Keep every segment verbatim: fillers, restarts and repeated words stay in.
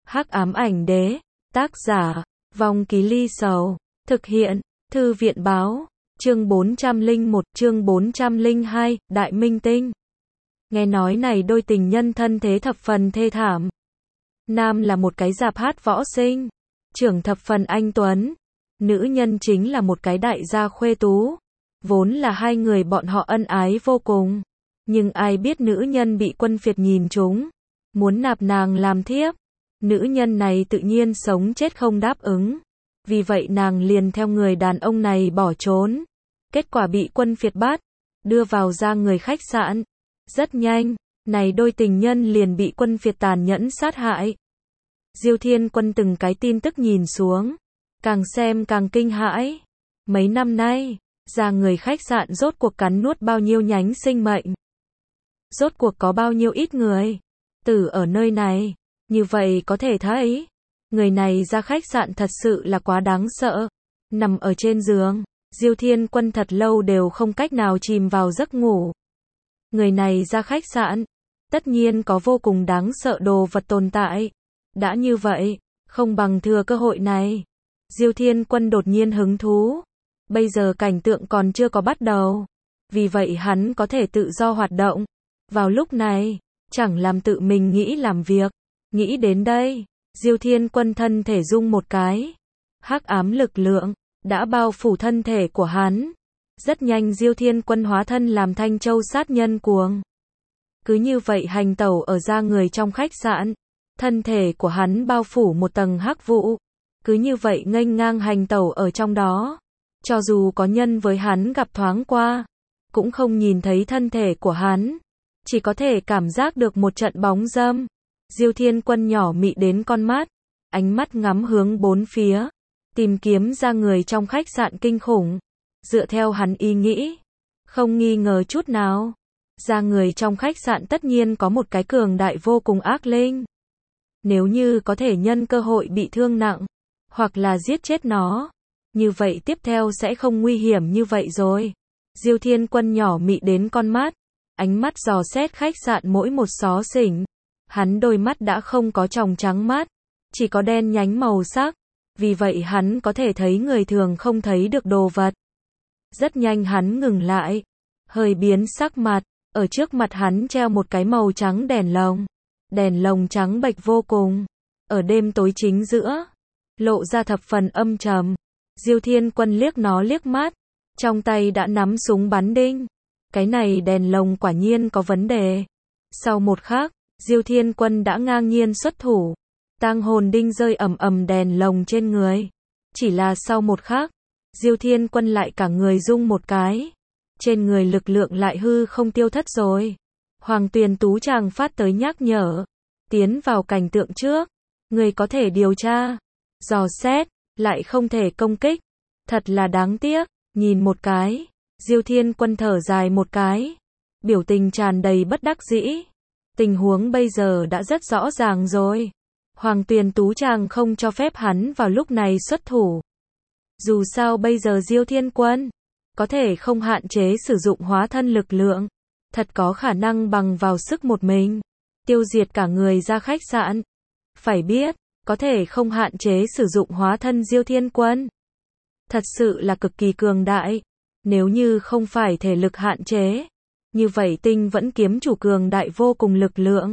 Hắc ám ảnh đế, tác giả, Vong Ký Ly Sầu, thực hiện, Thư viện báo, chương bốn trăm lẻ một, chương bốn trăm lẻ hai, Đại Minh Tinh. Nghe nói này đôi tình nhân thân thế thập phần thê thảm. Nam là một cái dạp hát võ sinh, trưởng thập phần anh tuấn. Nữ nhân chính là một cái đại gia khuê tú. Vốn là hai người bọn họ ân ái vô cùng. Nhưng ai biết nữ nhân bị quân phiệt nhìn trúng, muốn nạp nàng làm thiếp. Nữ nhân này tự nhiên sống chết không đáp ứng. Vì vậy nàng liền theo người đàn ông này bỏ trốn. Kết quả bị quân phiệt bắt, đưa vào ra người khách sạn. Rất nhanh, này đôi tình nhân liền bị quân phiệt tàn nhẫn sát hại. Diêu Thiên Quân từng cái tin tức nhìn xuống, càng xem càng kinh hãi. Mấy năm nay, ra người khách sạn rốt cuộc cắn nuốt bao nhiêu nhánh sinh mệnh. Rốt cuộc có bao nhiêu ít người tử ở nơi này. Như vậy có thể thấy, người này ra khách sạn thật sự là quá đáng sợ. Nằm ở trên giường, Diêu Thiên Quân thật lâu đều không cách nào chìm vào giấc ngủ. Người này ra khách sạn, tất nhiên có vô cùng đáng sợ đồ vật tồn tại. Đã như vậy, không bằng thừa cơ hội này. Diêu Thiên Quân đột nhiên hứng thú. Bây giờ cảnh tượng còn chưa có bắt đầu. Vì vậy hắn có thể tự do hoạt động. Vào lúc này, chẳng làm tự mình nghĩ làm việc. Nghĩ đến đây, Diêu Thiên Quân thân thể rung một cái. Hắc ám lực lượng đã bao phủ thân thể của hắn. Rất nhanh Diêu Thiên Quân hóa thân làm Thanh Châu sát nhân cuồng. Cứ như vậy hành tẩu ở ra người trong khách sạn. Thân thể của hắn bao phủ một tầng hắc vụ. Cứ như vậy nghênh ngang hành tẩu ở trong đó. Cho dù có nhân với hắn gặp thoáng qua, cũng không nhìn thấy thân thể của hắn. Chỉ có thể cảm giác được một trận bóng dâm. Diêu Thiên Quân nhỏ mị đến con mắt, ánh mắt ngắm hướng bốn phía, tìm kiếm ra người trong khách sạn kinh khủng. Dựa theo hắn ý nghĩ, không nghi ngờ chút nào, ra người trong khách sạn tất nhiên có một cái cường đại vô cùng ác linh. Nếu như có thể nhân cơ hội bị thương nặng, hoặc là giết chết nó, như vậy tiếp theo sẽ không nguy hiểm như vậy rồi. Diêu Thiên Quân nhỏ mị đến con mắt, ánh mắt dò xét khách sạn mỗi một xó xỉnh. Hắn đôi mắt đã không có tròng trắng mắt, chỉ có đen nhánh màu sắc. Vì vậy hắn có thể thấy người thường không thấy được đồ vật. Rất nhanh hắn ngừng lại, hơi biến sắc mặt. Ở trước mặt hắn treo một cái màu trắng đèn lồng. Đèn lồng trắng bệch vô cùng. Ở đêm tối chính giữa, lộ ra thập phần âm trầm. Diêu Thiên Quân liếc nó liếc mắt, trong tay đã nắm súng bắn đinh. Cái này đèn lồng quả nhiên có vấn đề. Sau một khắc, Diêu Thiên Quân đã ngang nhiên xuất thủ. Tang hồn đinh rơi ầm ầm đèn lồng trên người. Chỉ là sau một khắc, Diêu Thiên Quân lại cả người rung một cái. Trên người lực lượng lại hư không tiêu thất rồi. Hoàng Tuyền Tú chàng phát tới nhắc nhở. Tiến vào cảnh tượng trước. Người có thể điều tra, dò xét, lại không thể công kích. Thật là đáng tiếc. Nhìn một cái, Diêu Thiên Quân thở dài một cái. Biểu tình tràn đầy bất đắc dĩ. Tình huống bây giờ đã rất rõ ràng rồi. Hoàng Tuyền Tú chàng không cho phép hắn vào lúc này xuất thủ. Dù sao bây giờ Diêu Thiên Quân có thể không hạn chế sử dụng hóa thân lực lượng. Thật có khả năng bằng vào sức một mình tiêu diệt cả người ra khách sạn. Phải biết, có thể không hạn chế sử dụng hóa thân Diêu Thiên Quân. Thật sự là cực kỳ cường đại. Nếu như không phải thể lực hạn chế, như vậy tinh vẫn kiếm chủ cường đại vô cùng lực lượng.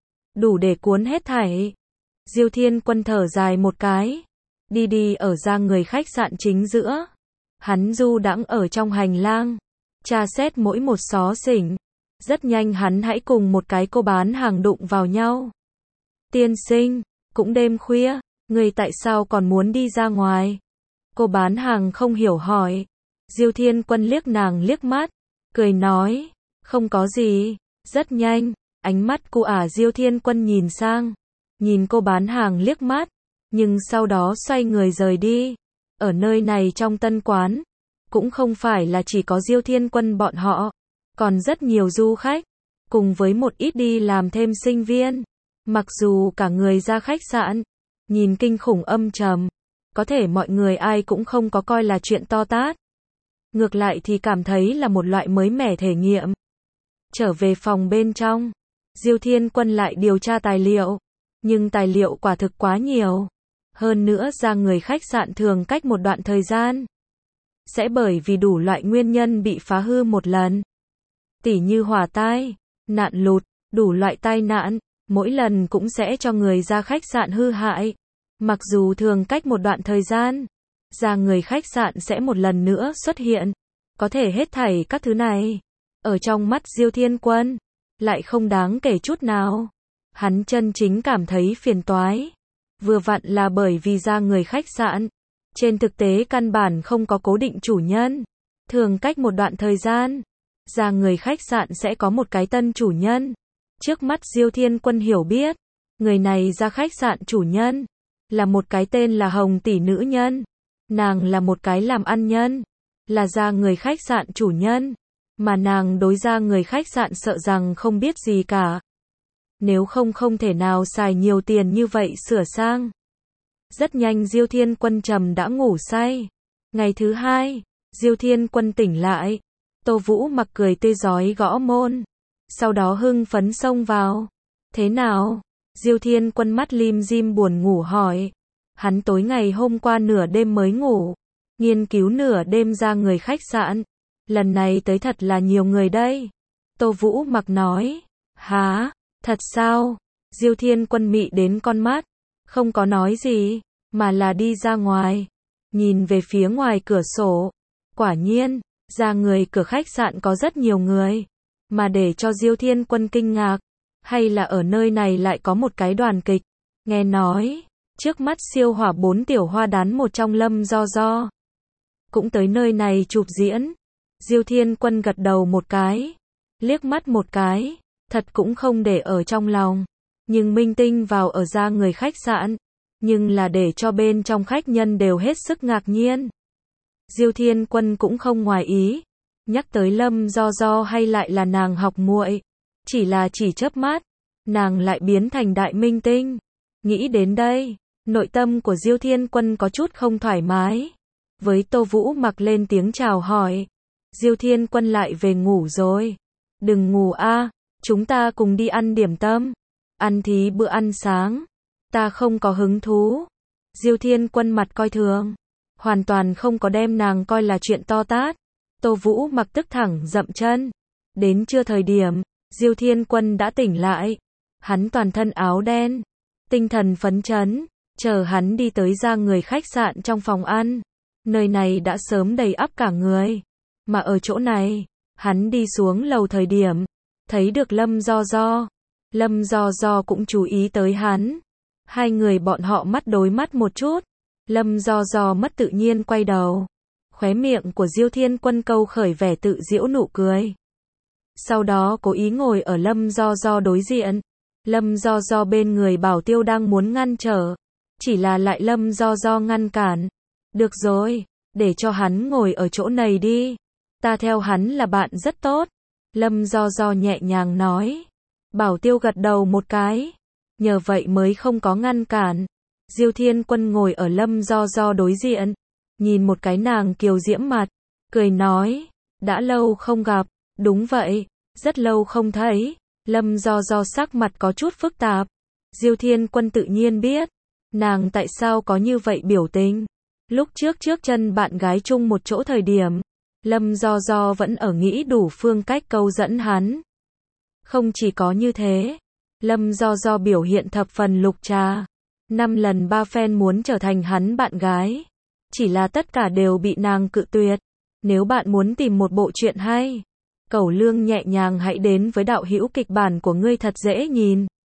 Đủ để cuốn hết thảy. Diêu Thiên Quân thở dài một cái. Đi đi ở ra người khách sạn chính giữa. Hắn du đãng ở trong hành lang. Tra xét mỗi một xó xỉnh. Rất nhanh hắn hãy cùng một cái cô bán hàng đụng vào nhau. Tiên sinh, cũng đêm khuya, người tại sao còn muốn đi ra ngoài? Cô bán hàng không hiểu hỏi. Diêu Thiên Quân liếc nàng liếc mắt, cười nói, không có gì. Rất nhanh, ánh mắt cô ả Diêu Thiên Quân nhìn sang, nhìn cô bán hàng liếc mắt, nhưng sau đó xoay người rời đi. Ở nơi này trong tân quán, cũng không phải là chỉ có Diêu Thiên Quân bọn họ, còn rất nhiều du khách, cùng với một ít đi làm thêm sinh viên. Mặc dù cả người ra khách sạn, nhìn kinh khủng âm trầm, có thể mọi người ai cũng không có coi là chuyện to tát. Ngược lại thì cảm thấy là một loại mới mẻ thể nghiệm. Trở về phòng bên trong, Diêu Thiên Quân lại điều tra tài liệu. Nhưng tài liệu quả thực quá nhiều. Hơn nữa ra người khách sạn thường cách một đoạn thời gian sẽ bởi vì đủ loại nguyên nhân bị phá hư một lần. Tỉ như hỏa tai, nạn lụt, đủ loại tai nạn, mỗi lần cũng sẽ cho người ra khách sạn hư hại. Mặc dù thường cách một đoạn thời gian, ra người khách sạn sẽ một lần nữa xuất hiện. Có thể hết thảy các thứ này, ở trong mắt Diêu Thiên Quân, lại không đáng kể chút nào. Hắn chân chính cảm thấy phiền toái. Vừa vặn là bởi vì ra người khách sạn, trên thực tế căn bản không có cố định chủ nhân. Thường cách một đoạn thời gian, ra người khách sạn sẽ có một cái tân chủ nhân. Trước mắt Diêu Thiên Quân hiểu biết, người này ra khách sạn chủ nhân, là một cái tên là Hồng Tỷ nữ nhân. Nàng là một cái làm ăn nhân, là ra người khách sạn chủ nhân, mà nàng đối ra người khách sạn sợ rằng không biết gì cả. Nếu không không thể nào xài nhiều tiền như vậy sửa sang. Rất nhanh Diêu Thiên Quân trầm đã ngủ say. Ngày thứ hai, Diêu Thiên Quân tỉnh lại. Tô Vũ Mặc cười tươi rói gõ môn. Sau đó hưng phấn xông vào. Thế nào? Diêu Thiên Quân mắt lim dim buồn ngủ hỏi. Hắn tối ngày hôm qua nửa đêm mới ngủ. Nghiên cứu nửa đêm ra người khách sạn. Lần này tới thật là nhiều người đây. Tô Vũ Mặc nói. Hả? Thật sao? Diêu Thiên Quân mị đến con mắt. Không có nói gì, mà là đi ra ngoài. Nhìn về phía ngoài cửa sổ. Quả nhiên, ra người cửa khách sạn có rất nhiều người. Mà để cho Diêu Thiên Quân kinh ngạc, hay là ở nơi này lại có một cái đoàn kịch. Nghe nói, trước mắt siêu hỏa bốn tiểu hoa đán một trong Lâm Do Do cũng tới nơi này chụp diễn. Diêu Thiên Quân gật đầu một cái, liếc mắt một cái, thật cũng không để ở trong lòng. Nhưng minh tinh vào ở ra người khách sạn, nhưng là để cho bên trong khách nhân đều hết sức ngạc nhiên. Diêu Thiên Quân cũng không ngoài ý, nhắc tới Lâm Do Do hay lại là nàng học muội, chỉ là chỉ chớp mắt, nàng lại biến thành đại minh tinh. Nghĩ đến đây, nội tâm của Diêu Thiên Quân có chút không thoải mái. Với Tô Vũ Mặc lên tiếng chào hỏi, Diêu Thiên Quân lại về ngủ rồi. Đừng ngủ a, chúng ta cùng đi ăn điểm tâm. Ăn thì bữa ăn sáng. Ta không có hứng thú. Diêu Thiên Quân mặt coi thường, hoàn toàn không có đem nàng coi là chuyện to tát. Tô Vũ Mặc tức thẳng dậm chân. Đến trưa thời điểm, Diêu Thiên Quân đã tỉnh lại. Hắn toàn thân áo đen, tinh thần phấn chấn, chờ hắn đi tới ra người khách sạn trong phòng ăn. Nơi này đã sớm đầy ắp cả người. Mà ở chỗ này, hắn đi xuống lầu thời điểm, thấy được Lâm Do Do. Lâm Do Do cũng chú ý tới hắn. Hai người bọn họ mắt đối mắt một chút. Lâm Do Do mất tự nhiên quay đầu. Khóe miệng của Diêu Thiên Quân câu khởi vẻ tự giễu nụ cười. Sau đó cố ý ngồi ở Lâm Do Do đối diện. Lâm Do Do bên người Bảo Tiêu đang muốn ngăn trở, chỉ là lại Lâm Do Do ngăn cản. Được rồi, để cho hắn ngồi ở chỗ này đi. Ta theo hắn là bạn rất tốt. Lâm Do Do nhẹ nhàng nói. Bảo Tiêu gật đầu một cái. Nhờ vậy mới không có ngăn cản. Diêu Thiên Quân ngồi ở Lâm Do Do đối diện, nhìn một cái nàng kiều diễm mặt, cười nói, đã lâu không gặp. Đúng vậy, rất lâu không thấy. Lâm Do Do sắc mặt có chút phức tạp. Diêu Thiên Quân tự nhiên biết, nàng tại sao có như vậy biểu tình. Lúc trước trước chân bạn gái chung một chỗ thời điểm, Lâm Do Do vẫn ở nghĩ đủ phương cách câu dẫn hắn. Không chỉ có như thế, Lâm Do Do biểu hiện thập phần lục trà. Năm lần ba phen muốn trở thành hắn bạn gái. Chỉ là tất cả đều bị nàng cự tuyệt. Nếu bạn muốn tìm một bộ truyện hay, Cẩu Lương nhẹ nhàng hãy đến với đạo hữu kịch bản của ngươi thật dễ nhìn.